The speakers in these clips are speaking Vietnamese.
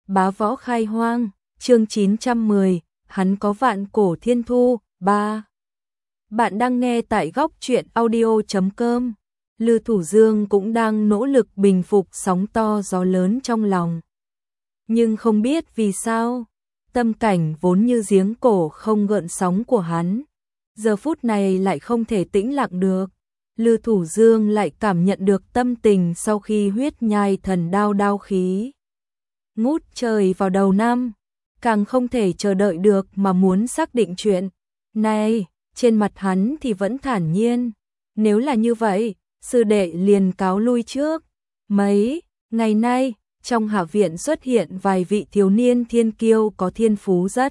Bá võ khai hoang, chương 910, hắn có vạn cổ thiên thu, 3. Bạn đang nghe tại góc truyện audio.com. Lư Thủ Dương cũng đang nỗ lực bình phục sóng to gió lớn trong lòng. Nhưng không biết vì sao, tâm cảnh vốn như giếng cổ không gợn sóng của hắn, giờ phút này lại không thể tĩnh lặng được. Lư Thủ Dương lại cảm nhận được tâm tình sau khi huyết nhai thần đao khí ngút trời vào đầu năm, càng không thể chờ đợi được mà muốn xác định chuyện này. Trên mặt hắn thì vẫn thản nhiên, nếu là như vậy, sư đệ liền cáo lui trước. Mấy ngày nay, trong hạ viện xuất hiện vài vị thiếu niên thiên kiêu có thiên phú rất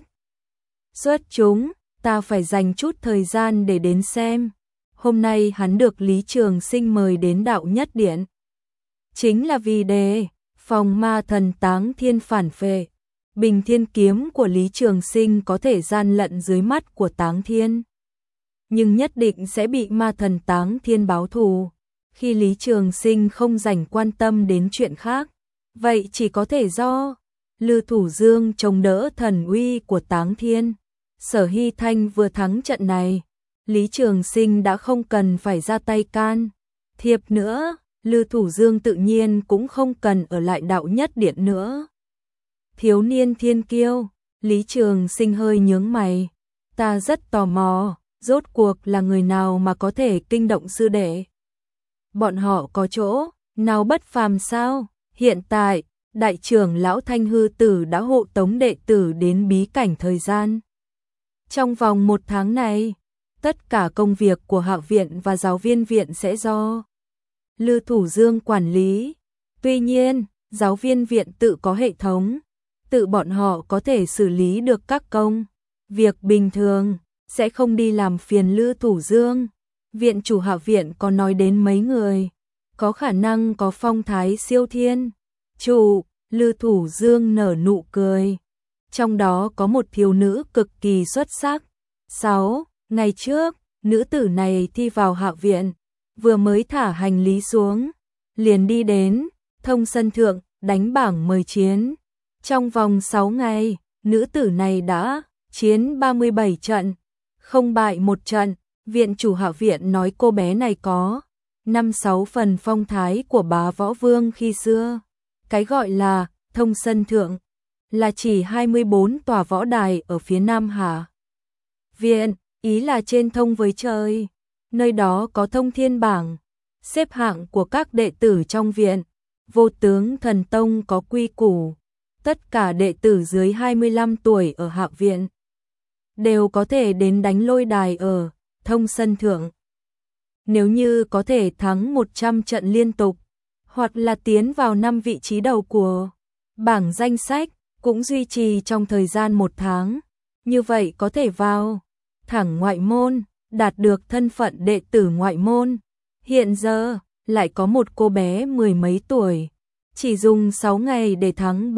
xuất chúng, ta phải dành chút thời gian để đến xem. Hôm nay hắn được Lý Trường Sinh mời đến Đạo Nhất Điện, chính là vì đề phòng ma thần Táng Thiên phản phệ. Bình thiên kiếm của Lý Trường Sinh có thể gian lận dưới mắt của Táng Thiên, nhưng nhất định sẽ bị ma thần Táng Thiên báo thù. Khi Lý Trường Sinh không dành quan tâm đến chuyện khác, vậy chỉ có thể do Lư Thủ Dương chống đỡ thần uy của Táng Thiên. Sở Hy Thanh vừa thắng trận này, Lý Trường Sinh đã không cần phải ra tay can thiệp nữa, Lư Thủ Dương tự nhiên cũng không cần ở lại Đạo Nhất Điện nữa. Thiếu niên thiên kiêu, Lý Trường Sinh hơi nhướng mày, ta rất tò mò, rốt cuộc là người nào mà có thể kinh động sư đệ? Bọn họ có chỗ nào bất phàm sao? Hiện tại, đại trưởng lão Thanh Hư Tử đã hộ tống đệ tử đến bí cảnh thời gian. Trong vòng 1 tháng này, tất cả công việc của Hạ viện và giáo viên viện sẽ do Lư Thủ Dương quản lý. Tuy nhiên, giáo viên viện tự có hệ thống, tự bọn họ có thể xử lý được các công việc bình thường, sẽ không đi làm phiền Lư Thủ Dương. Viện chủ Hạ viện có nói đến mấy người có khả năng có phong thái siêu thiên. Chủ, Lư Thủ Dương nở nụ cười. Trong đó có một thiếu nữ cực kỳ xuất sắc. 6 ngày trước, nữ tử này thi vào Hạ viện, vừa mới thả hành lý xuống, liền đi đến Thông Sân Thượng đánh bảng mời chiến. Trong vòng 6 ngày, nữ tử này đã chiến 37 trận, không bại một trận. Viện chủ Hạ viện nói cô bé này có 5-6 phần phong thái của Bá Võ Vương khi xưa. Cái gọi là Thông Sân Thượng là chỉ 24 tòa võ đài ở phía Nam Hạ viện, ý là trên thông với trời. Nơi đó có thông thiên bảng, xếp hạng của các đệ tử trong viện. Vô Tướng Thần Tông có quy củ, tất cả đệ tử dưới 25 tuổi ở Hạ viện đều có thể đến đánh lôi đài ở Thông Sân Thượng. Nếu như có thể thắng 100 trận liên tục, hoặc là tiến vào 5 vị trí đầu của bảng danh sách, cũng duy trì trong thời gian 1 tháng, như vậy có thể vào thẳng ngoại môn, đạt được thân phận đệ tử ngoại môn. Hiện giờ, lại có một cô bé 10 mấy tuổi, chỉ dùng 6 ngày để thắng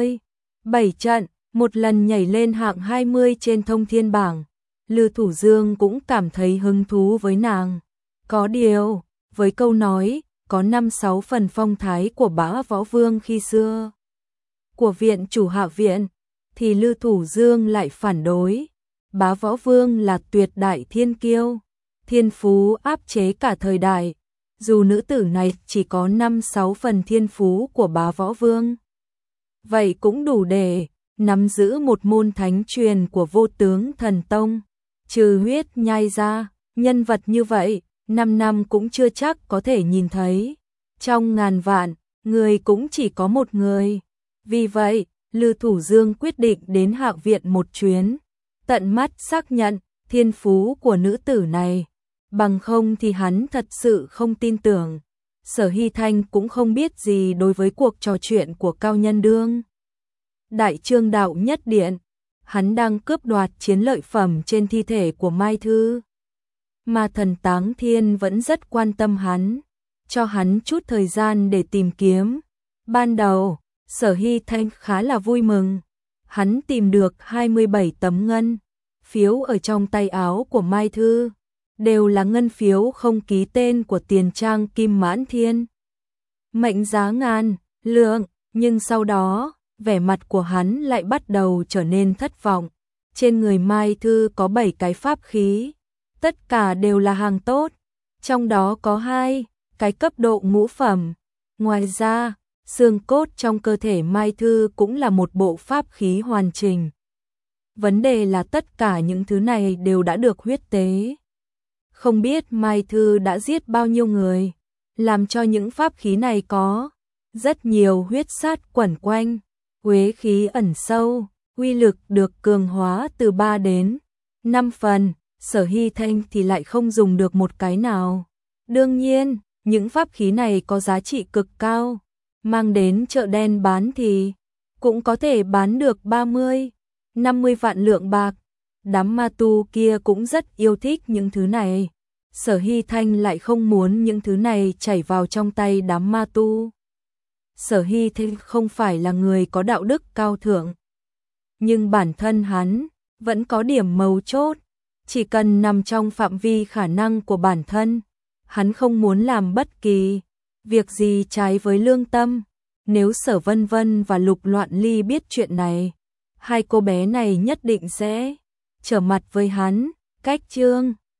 37 trận, một lần nhảy lên hạng 20 trên thông thiên bảng. Lư Thủ Dương cũng cảm thấy hứng thú với nàng. Có điều, với câu nói, có 5-6 phần phong thái của Bá Võ Vương khi xưa của viện chủ Hạ viện, thì Lư Thủ Dương lại phản đối. Bá Võ Vương là tuyệt đại thiên kiêu, thiên phú áp chế cả thời đại. Dù nữ tử này chỉ có 5-6 phần thiên phú của Bá Võ Vương, vậy cũng đủ để nắm giữ một môn thánh truyền của Vô Tướng Thần Tông. Trừ huyết nhai ra, nhân vật như vậy, 5 năm cũng chưa chắc có thể nhìn thấy. Trong ngàn vạn, người cũng chỉ có một người. Vì vậy, Lư Thủ Dương quyết định đến Hạ viện một chuyến, tận mắt xác nhận thiên phú của nữ tử này. Bằng không thì hắn thật sự không tin tưởng. Sở Hy Thanh cũng không biết gì đối với cuộc trò chuyện của Cao Nhân Đương. Đại trương Đạo Nhất Điện, hắn đang cướp đoạt chiến lợi phẩm trên thi thể của Mai Thư. Ma thần Táng Thiên vẫn rất quan tâm hắn, cho hắn chút thời gian để tìm kiếm. Ban đầu, Sở Hy Thanh khá là vui mừng. Hắn tìm được 27 tấm ngân phiếu ở trong tay áo của Mai Thư, đều là ngân phiếu không ký tên của Tiền Trang Kim Mãn Thiên. Mệnh giá ngàn lượng, nhưng sau đó, vẻ mặt của hắn lại bắt đầu trở nên thất vọng. Trên người Mai Thư có 7 cái pháp khí, tất cả đều là hàng tốt, trong đó có 2 cái cấp độ ngũ phẩm. Ngoài ra, xương cốt trong cơ thể Mai Thư cũng là một bộ pháp khí hoàn chỉnh. Vấn đề là tất cả những thứ này đều đã được huyết tế. Không biết Mai Thư đã giết bao nhiêu người, làm cho những pháp khí này có rất nhiều huyết sát quẩn quanh, uế khí ẩn sâu, uy lực được cường hóa từ 3 đến 5 phần, Sở Hy Thanh thì lại không dùng được một cái nào. Đương nhiên, những pháp khí này có giá trị cực cao, mang đến chợ đen bán thì cũng có thể bán được 30, 50 vạn lượng bạc. Đám ma tu kia cũng rất yêu thích những thứ này. Sở Hy Thanh lại không muốn những thứ này chảy vào trong tay đám ma tu. Sở Hy Thanh không phải là người có đạo đức cao thượng, nhưng bản thân hắn vẫn có điểm mấu chốt. Chỉ cần nằm trong phạm vi khả năng của bản thân, hắn không muốn làm bất kỳ việc gì trái với lương tâm. Nếu Sở Vân Vân và Lục Loạn Ly biết chuyện này, hai cô bé này nhất định sẽ trở mặt với hắn. Cách chương